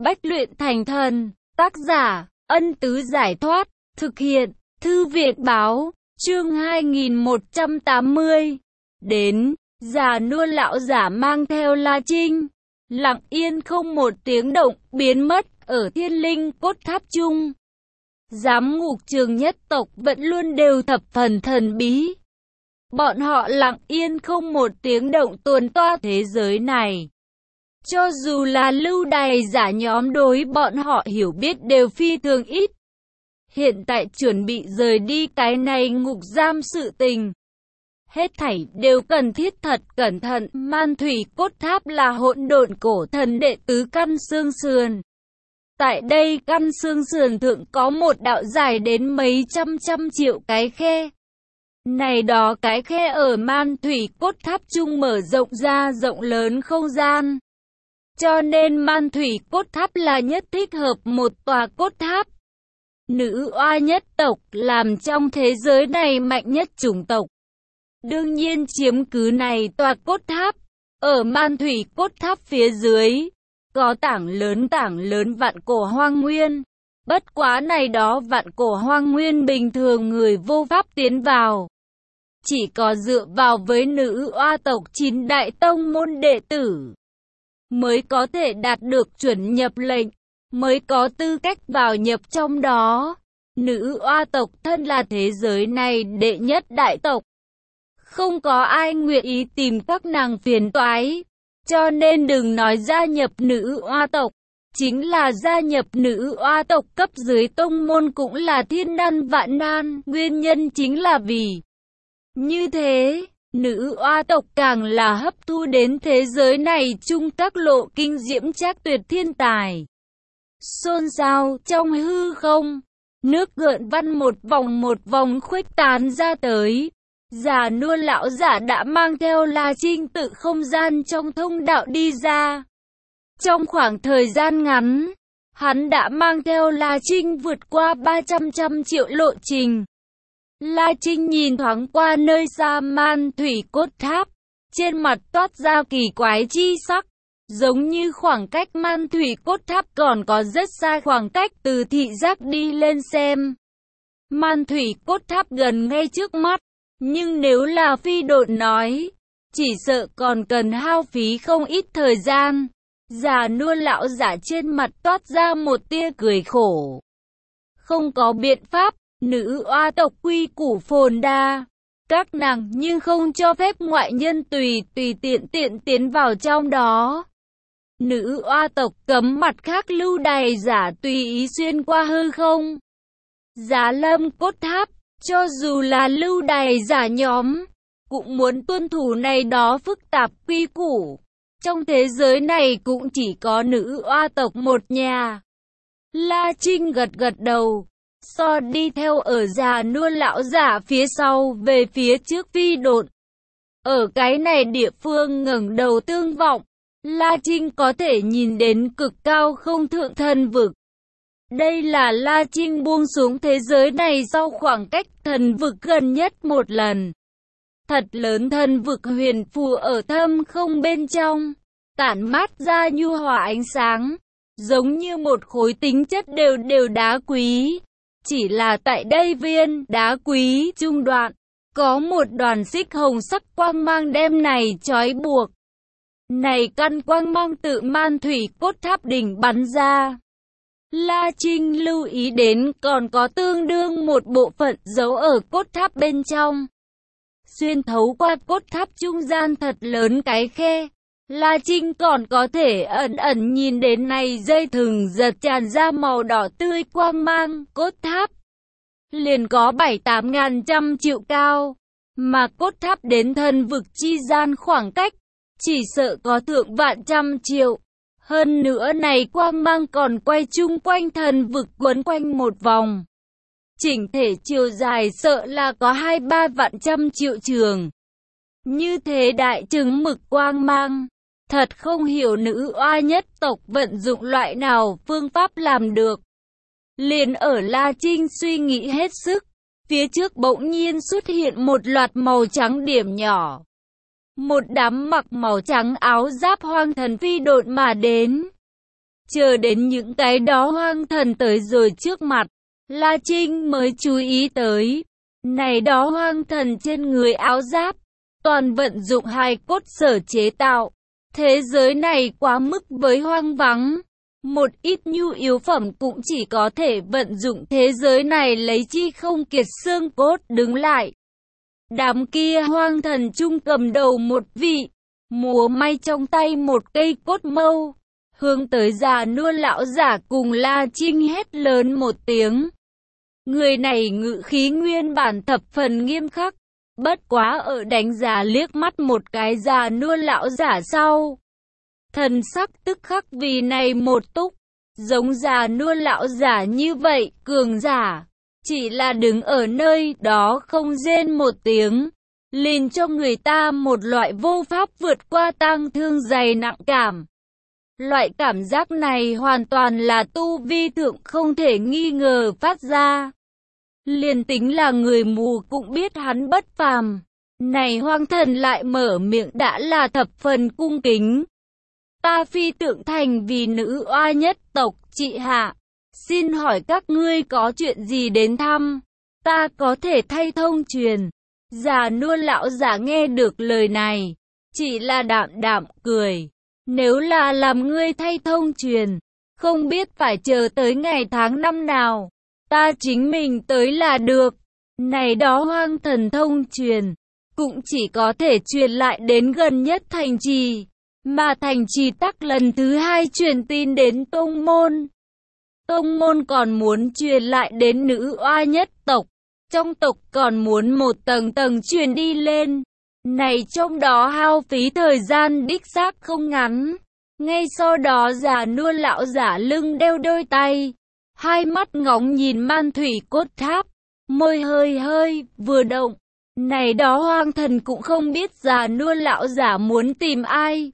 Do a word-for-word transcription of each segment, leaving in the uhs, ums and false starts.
Bách luyện thành thần. Tác giả, Ân Tứ Giải Thoát. Thực hiện, Thư Việt Báo. Chương hai nghìn một trăm tám mươi. Đến, già nua lão giả mang theo La Trinh, lặng yên không một tiếng động, biến mất ở Thiên Linh Cốt Tháp chung. Giám ngục Trường nhất tộc vẫn luôn đều thập phần thần bí. Bọn họ lặng yên không một tiếng động tuần toa thế giới này. Cho dù là lưu đày giả nhóm đối bọn họ hiểu biết đều phi thường ít. Hiện tại chuẩn bị rời đi cái này ngục giam sự tình. Hết thảy đều cần thiết thật cẩn thận. Man Thủy Cốt Tháp là hỗn độn cổ thần đệ tứ căn xương sườn. Tại đây căn xương sườn thượng có một đạo dài đến mấy trăm trăm triệu cái khe. Này đó cái khe ở Man Thủy Cốt Tháp chung mở rộng ra rộng lớn không gian. Cho nên Man Thủy Cốt Tháp là nhất thích hợp một tòa cốt tháp. Nữ oa nhất tộc làm trong thế giới này mạnh nhất chủng tộc. Đương nhiên chiếm cứ này tòa cốt tháp. Ở Man Thủy Cốt Tháp phía dưới, có tảng lớn tảng lớn vạn cổ hoang nguyên. Bất quá này đó vạn cổ hoang nguyên bình thường người vô pháp tiến vào. Chỉ có dựa vào với nữ oa tộc chín đại tông môn đệ tử mới có thể đạt được chuẩn nhập lệnh, mới có tư cách vào nhập trong đó. Nữ oa tộc thân là thế giới này đệ nhất đại tộc. Không có ai nguyện ý tìm các nàng phiền toái. Cho nên đừng nói gia nhập nữ oa tộc. Chính là gia nhập nữ oa tộc cấp dưới tông môn cũng là thiên nan vạn nan. Nguyên nhân chính là vì như thế, nữ oa tộc càng là hấp thu đến thế giới này chung các lộ kinh diễm trác tuyệt thiên tài. Xôn xao trong hư không, nước gợn văn một vòng một vòng khuếch tán ra tới. Già nua lão giả đã mang theo La Trinh tự không gian trong thông đạo đi ra. Trong khoảng thời gian ngắn, hắn đã mang theo La Trinh vượt qua ba trăm trăm triệu lộ trình. La Trinh nhìn thoáng qua nơi xa Man Thủy Cốt Tháp, trên mặt toát ra kỳ quái chi sắc, giống như khoảng cách Man Thủy Cốt Tháp còn có rất xa khoảng cách từ thị giác đi lên xem. Man Thủy Cốt Tháp gần ngay trước mắt, nhưng nếu là phi độn nói, chỉ sợ còn cần hao phí không ít thời gian. Già nua lão giả trên mặt toát ra một tia cười khổ. Không có biện pháp. Nữ oa tộc quy củ phồn đa, các nàng nhưng không cho phép ngoại nhân tùy tùy tiện tiện tiến vào trong đó. Nữ oa tộc cấm mặt khác lưu đày giả tùy ý xuyên qua hư không. Giá Lâm Cốt Tháp, cho dù là lưu đày giả nhóm, cũng muốn tuân thủ này đó phức tạp quy củ. Trong thế giới này cũng chỉ có nữ oa tộc một nhà. La Trinh gật gật đầu. So đi theo ở già nua lão giả phía sau về phía trước phi độn. Ở cái này địa phương ngẩng đầu tương vọng, La Trinh có thể nhìn đến cực cao không thượng thần vực. Đây là La Trinh buông xuống thế giới này sau khoảng cách thần vực gần nhất một lần. Thật lớn thần vực huyền phù ở thâm không bên trong, tản mát ra nhu hòa ánh sáng, giống như một khối tính chất đều đều đá quý. Chỉ là tại đây viên đá quý trung đoạn, có một đoàn xích hồng sắc quang mang đem này trói buộc. Này căn quang mang tự Man Thủy Cốt Tháp đỉnh bắn ra. La Trinh lưu ý đến còn có tương đương một bộ phận giấu ở cốt tháp bên trong. Xuyên thấu qua cốt tháp trung gian thật lớn cái khe. La Trinh còn có thể ẩn ẩn nhìn đến này dây thừng giật tràn ra màu đỏ tươi quang mang. Cốt tháp liền có bảy tám ngàn trăm triệu cao, mà cốt tháp đến thần vực chi gian khoảng cách chỉ sợ có thượng vạn trăm triệu. Hơn nữa này quang mang còn quay chung quanh thần vực quấn quanh một vòng. Chỉnh thể chiều dài sợ là có hai ba vạn trăm triệu trường. Như thế đại trừng mực quang mang. Thật không hiểu nữ oa nhất tộc vận dụng loại nào phương pháp làm được. Liền ở La Trinh suy nghĩ hết sức, phía trước bỗng nhiên xuất hiện một loạt màu trắng điểm nhỏ. Một đám mặc màu trắng áo giáp hoang thần phi độn mà đến. Chờ đến những cái đó hoang thần tới rồi trước mặt, La Trinh mới chú ý tới. Này đó hoang thần trên người áo giáp, toàn vận dụng hài cốt sở chế tạo. Thế giới này quá mức với hoang vắng. Một ít nhu yếu phẩm cũng chỉ có thể vận dụng thế giới này lấy chi không kiệt xương cốt đứng lại. Đám kia hoang thần trung cầm đầu một vị, múa may trong tay một cây cốt mâu, hướng tới già nua lão giả cùng La Trinh hét lớn một tiếng. Người này ngự khí nguyên bản thập phần nghiêm khắc, bất quá ở đánh giá liếc mắt một cái già nua lão giả sau. Thần sắc tức khắc vì này một túc, giống già nua lão giả như vậy, cường giả, chỉ là đứng ở nơi đó không rên một tiếng, liền cho người ta một loại vô pháp vượt qua tang thương dày nặng cảm. Loại cảm giác này hoàn toàn là tu vi thượng không thể nghi ngờ phát ra. Liền tính là người mù cũng biết hắn bất phàm. Này hoang thần lại mở miệng đã là thập phần cung kính. Ta phi tượng thành vì nữ oa nhất tộc trị hạ. Xin hỏi các ngươi có chuyện gì đến thăm? Ta có thể thay thông truyền. Già nua lão giả nghe được lời này, chỉ là đạm đạm cười. Nếu là làm ngươi thay thông truyền, không biết phải chờ tới ngày tháng năm nào. Ta chính mình tới là được. Này đó hoang thần thông truyền, cũng chỉ có thể truyền lại đến gần nhất thành trì. Mà thành trì tắc lần thứ hai truyền tin đến tông môn. Tông môn còn muốn truyền lại đến nữ oa nhất tộc. Trong tộc còn muốn một tầng tầng truyền đi lên. Này trong đó hao phí thời gian đích xác không ngắn. Ngay sau đó già nua lão giả lưng đeo đôi tay. Hai mắt ngóng nhìn man thủy cốt tháp. Môi hơi hơi, vừa động. Này đó hoang thần cũng không biết già nua lão giả muốn tìm ai.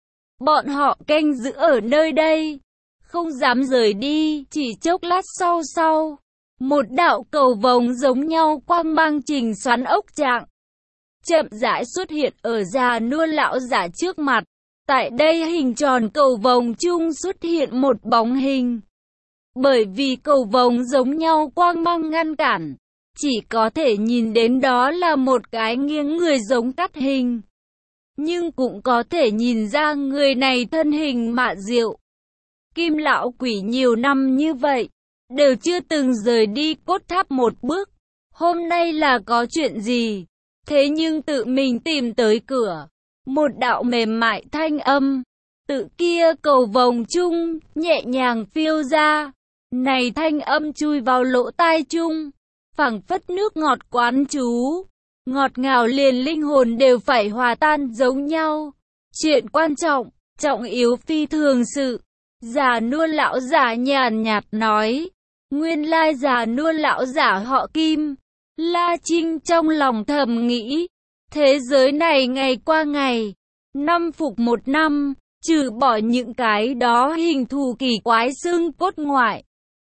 Bọn họ canh giữ ở nơi đây, không dám rời đi. Chỉ chốc lát sau sau, một đạo cầu vồng giống nhau quang mang trình xoắn ốc trạng, chậm rãi xuất hiện ở già nua lão giả trước mặt. Tại đây hình tròn cầu vồng chung xuất hiện một bóng hình. Bởi vì cầu vồng giống nhau quang mang ngăn cản, chỉ có thể nhìn đến đó là một cái nghiêng người giống cắt hình. Nhưng cũng có thể nhìn ra người này thân hình mạ diệu. Kim lão quỷ nhiều năm như vậy, đều chưa từng rời đi cốt tháp một bước. Hôm nay là có chuyện gì? Thế nhưng tự mình tìm tới cửa. Một đạo mềm mại thanh âm, tự kia cầu vồng chung, nhẹ nhàng phiêu ra. Này thanh âm chui vào lỗ tai chung, phảng phất nước ngọt quán chú. Ngọt ngào liền linh hồn đều phải hòa tan giống nhau. Chuyện quan trọng, trọng yếu phi thường sự. Già nua lão giả nhàn nhạt nói. Nguyên lai già nua lão giả họ Kim. La Trinh trong lòng thầm nghĩ. Thế giới này ngày qua ngày, năm phục một năm, trừ bỏ những cái đó hình thù kỳ quái xương cốt ngoại.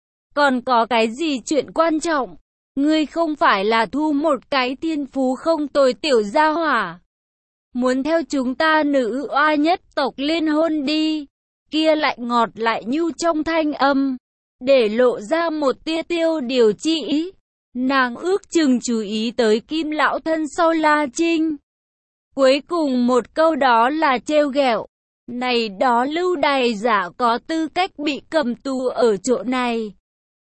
Còn có cái gì chuyện quan trọng? Ngươi không phải là thu một cái thiên phú không tồi tiểu gia hỏa. Muốn theo chúng ta nữ oa nhất tộc liên hôn đi. Kia lại ngọt lại nhu trong thanh âm, để lộ ra một tia tiêu điều chi ý. Nàng ước chừng chú ý tới Kim lão thân sau La Trinh. Cuối cùng một câu đó là trêu ghẹo. Này đó lưu đày giả có tư cách bị cầm tù ở chỗ này.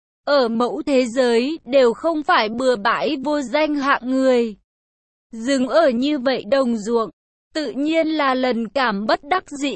Ở mẫu thế giới đều không phải bừa bãi vô danh hạng người. Dừng ở như vậy đồng ruộng, tự nhiên là lần cảm bất đắc dĩ.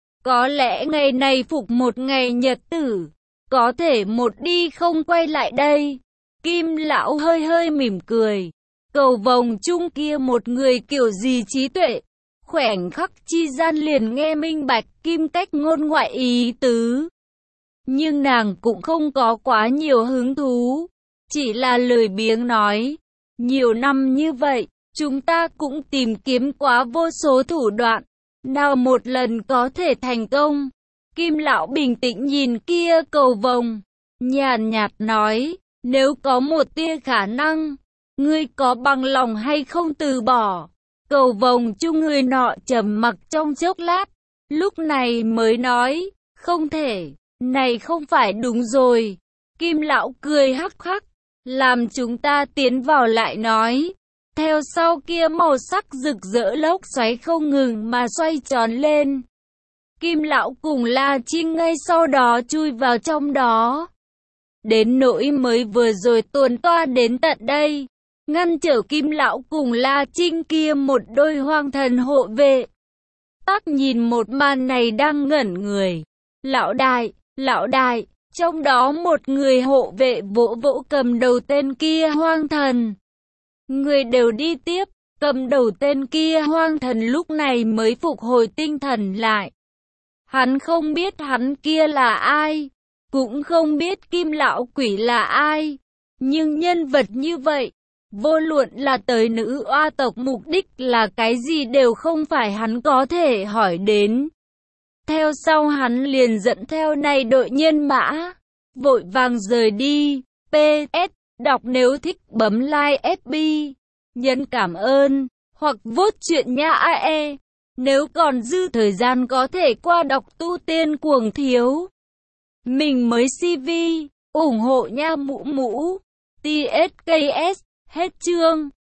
Có lẽ ngày này phục một ngày nhật tử, có thể một đi không quay lại đây. Kim lão hơi hơi mỉm cười. Cầu vồng chung kia một người kiểu gì trí tuệ, khoảnh khắc chi gian liền nghe minh bạch Kim cách ngôn ngoại ý tứ. Nhưng nàng cũng không có quá nhiều hứng thú, chỉ là lười biếng nói. Nhiều năm như vậy, chúng ta cũng tìm kiếm quá vô số thủ đoạn, nào một lần có thể thành công. Kim lão bình tĩnh nhìn kia cầu vồng, nhàn nhạt nói, nếu có một tia khả năng, ngươi có bằng lòng hay không từ bỏ? Cầu vồng chung người nọ trầm mặc trong chốc lát, lúc này mới nói, không thể. Này không phải đúng rồi. Kim lão cười hắc hắc, làm chúng ta tiến vào lại nói. Theo sau kia màu sắc rực rỡ lốc xoáy không ngừng mà xoay tròn lên. Kim lão cùng La Trinh ngay sau đó chui vào trong đó. Đến nỗi mới vừa rồi tuần toa đến tận đây, ngăn trở Kim lão cùng La Trinh kia một đôi hoang thần hộ vệ. Tắc nhìn một màn này đang ngẩn người. Lão đại, lão đại, trong đó một người hộ vệ vỗ vỗ cầm đầu tên kia hoang thần. Người đều đi tiếp, cầm đầu tên kia hoang thần lúc này mới phục hồi tinh thần lại. Hắn không biết hắn kia là ai, cũng không biết Kim lão quỷ là ai, nhưng nhân vật như vậy, vô luận là tới nữ oa tộc mục đích là cái gì đều không phải hắn có thể hỏi đến. Theo sau hắn liền dẫn theo này đội nhân mã, vội vàng rời đi. pê ét, đọc nếu thích bấm like ép bê, nhấn cảm ơn, hoặc vote chuyện nha a e. Nếu còn dư thời gian có thể qua đọc tu tiên cuồng thiếu. Mình mới xê vê, ủng hộ nha mũ mũ. tê ét ca ét, hết chương.